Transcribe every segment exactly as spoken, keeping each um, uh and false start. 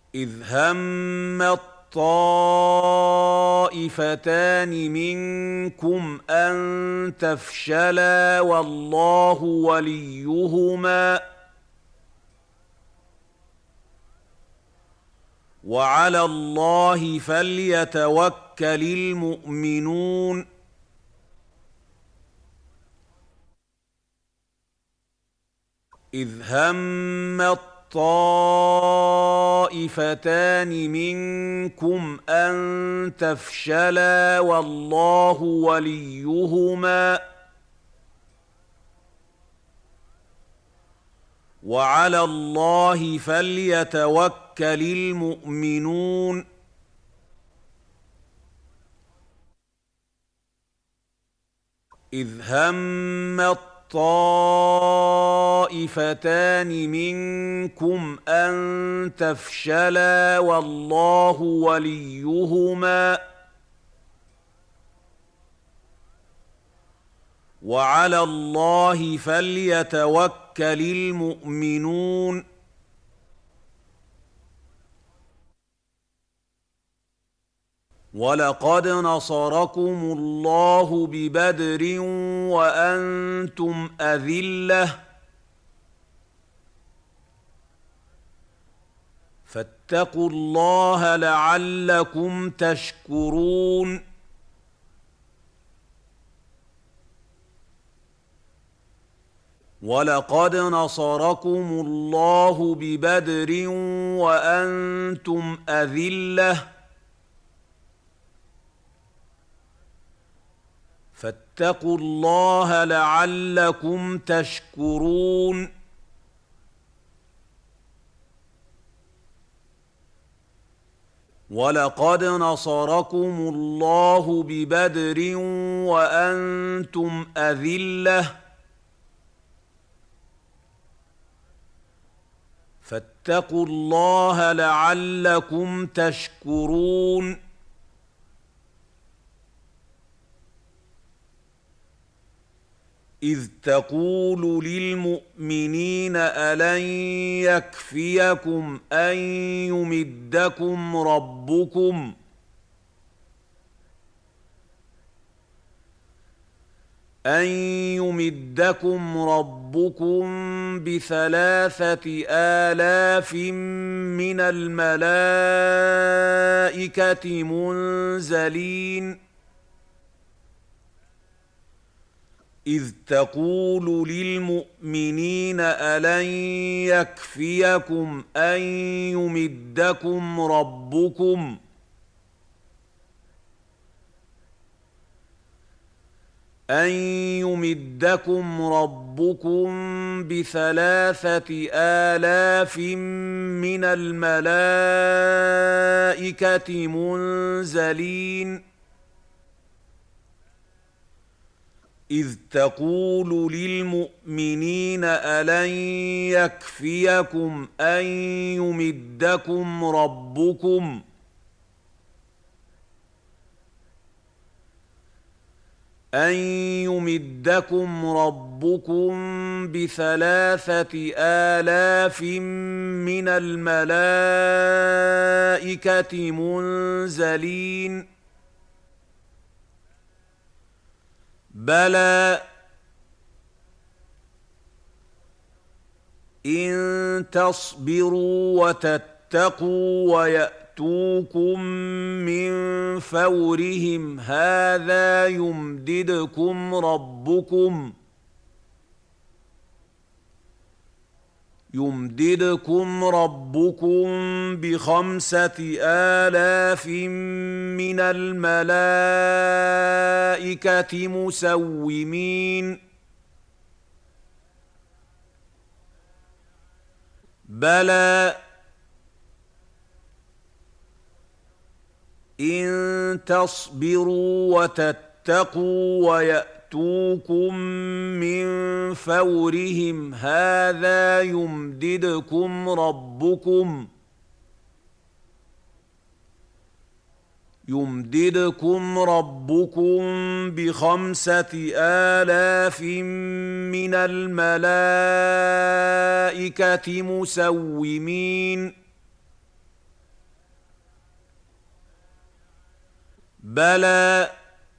إذ هم الطائفتان منكم أن تفشلا والله وليهما وعلى الله فليتوكل المؤمنون إذ هم الطائفتان منكم أن تفشلا والله وليهما وعلى الله فليتوكل المؤمنون إذ هم الطائفتان منكم أن تفشلا والله وليهما وعلى الله فليتوكل المؤمنون ولقد نصركم الله ببدر وأنتم أذلة فاتقوا الله لعلكم تشكرون ولقد نصركم الله ببدر وأنتم أذلة فاتقوا الله لعلكم تشكرون ولقد نصركم الله ببدر وأنتم أذلة فاتقوا الله لعلكم تشكرون إذ تقول للمؤمنين ألن يكفيكم أن يمدكم ربكم أن يمدكم ربكم بثلاثة آلاف من الملائكة منزلين إذ تقول للمؤمنين ألن يكفيكم أن يمدكم ربكم أن يمدكم ربكم بثلاثة آلاف من الملائكة منزلين إذ تقول للمؤمنين ألن يكفيكم أن يمدكم ربكم أن يمدكم ربكم بثلاثة آلاف من الملائكة منزلين بلى إن تصبروا وتتقوا ويأتوكم من فورهم هذا يمددكم ربكم يمددكم ربكم بخمسة آلاف من الملائكة مسومين بلى إن تصبروا وتتقوا ويأتوكم من فورهم هذا يمددكم ربكم يمددكم ربكم بخمسة آلاف من الملائكة مسومين بلى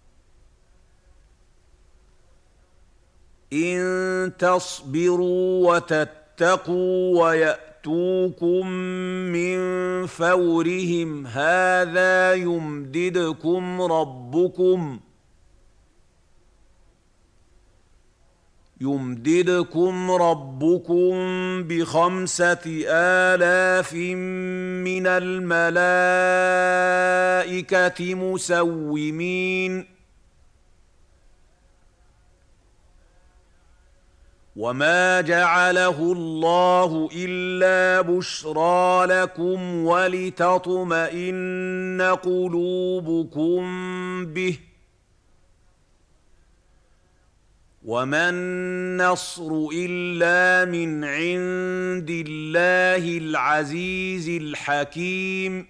إن تصبروا وتتقوا ويأتوكم من فورهم هذا يمددكم ربكم يمددكم ربكم بخمسة آلاف من الملائكة مسومين وما جعله الله إلا بشرى لكم ولتطمئن قلوبكم به وما النصر إلا من عند الله العزيز الحكيم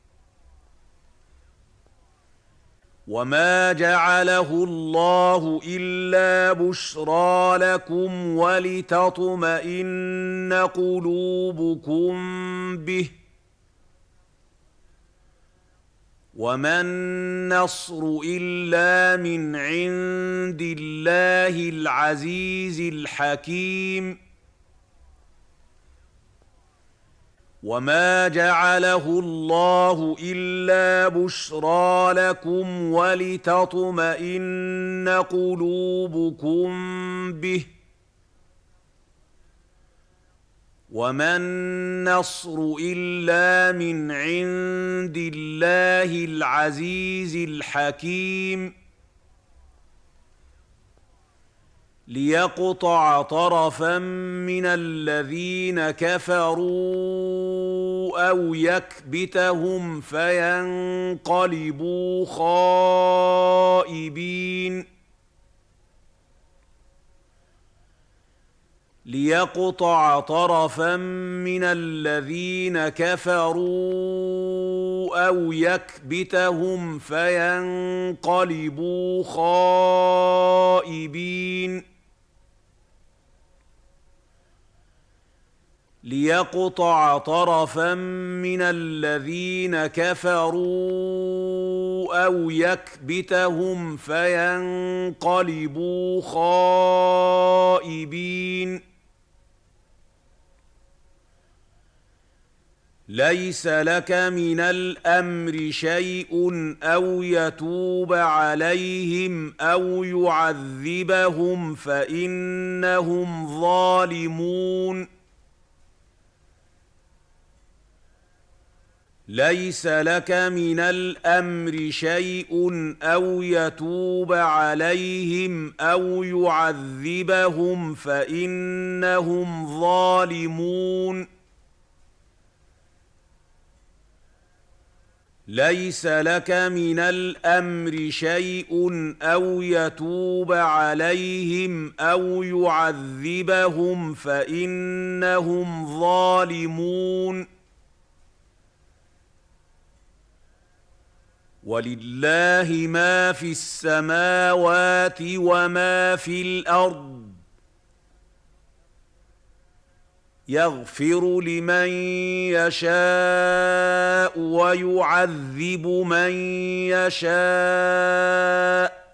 وما جعله الله إلا بشرى لكم ولتطمئن قلوبكم به وما النصر إلا من عند الله العزيز الحكيم وما جعله الله إلا بشرى لكم ولتطمئن قلوبكم به وما النصر إلا من عند الله العزيز الحكيم ليقطع طرفا من الذين كفروا أو يكبتهم فينقلبوا خائبين ليقطع طرفا من الذين كفروا أو يكبتهم فينقلبوا خائبين ليقطع طرفا من الذين كفروا أو يكبتهم فينقلبوا خائبين ليس لك من الأمر شيء أو يتوب عليهم أو يعذبهم فإنهم ظالمون ليس لك من الأمر شيء أو يتوب عليهم أو يعذبهم فإنهم ظالمون ليس لك من الأمر شيء أو يتوب عليهم أو يعذبهم فإنهم ظالمون ولله ما في السماوات وما في الأرض يغفر لمن يشاء ويعذب من يشاء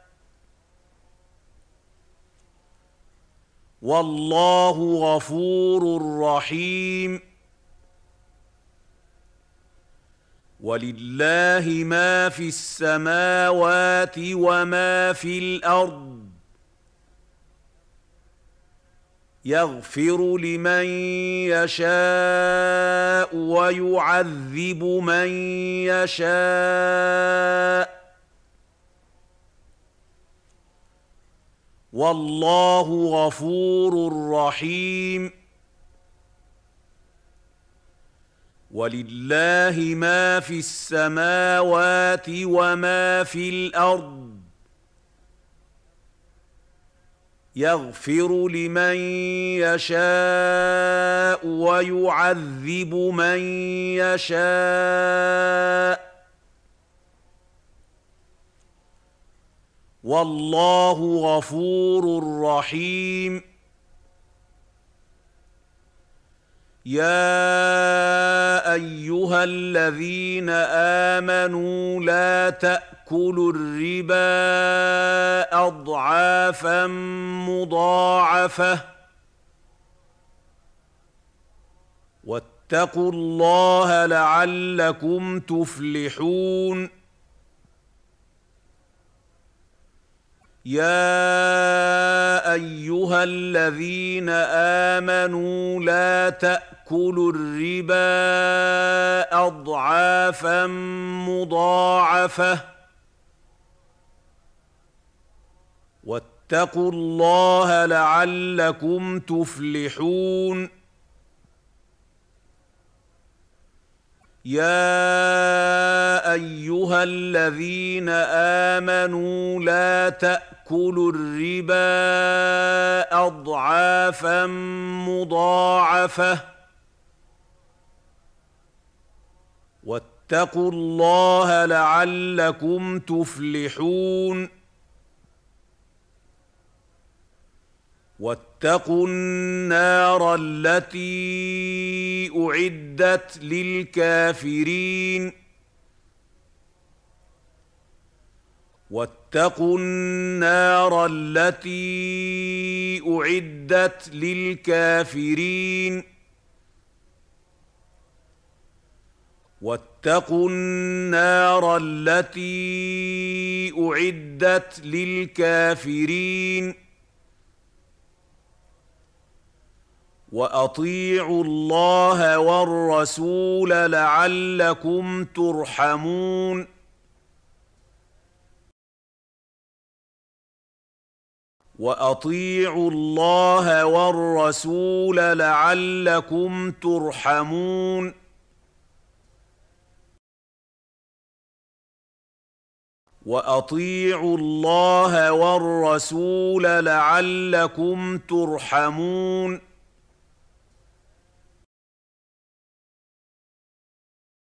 والله غفور رحيم ولله ما في السماوات وما في الأرض يغفر لمن يشاء ويعذب من يشاء والله غفور رحيم ولله ما في السماوات وما في الأرض يغفر لمن يشاء ويعذب من يشاء والله غفور رحيم يا ايها الذين امنوا لا تاكلوا الربا اضعافا مضاعفه واتقوا الله لعلكم تفلحون. يا ايها الذين امنوا لا تاكلوا الربا اضعافا مضاعفه واتقوا الله لعلكم تفلحون. يا ايها الذين امنوا لا تاكلوا الربا اضعافا مضاعفه واتقوا الله لعلكم تفلحون. واتقوا النار التي اعدت للكافرين. واتقوا النار التي اعدت للكافرين. واتقوا النار التي اعدت للكافرين. واطيعوا الله والرسول لعلكم ترحمون. واطيعوا الله والرسول لعلكم ترحمون. واطيعوا الله والرسول لعلكم ترحمون.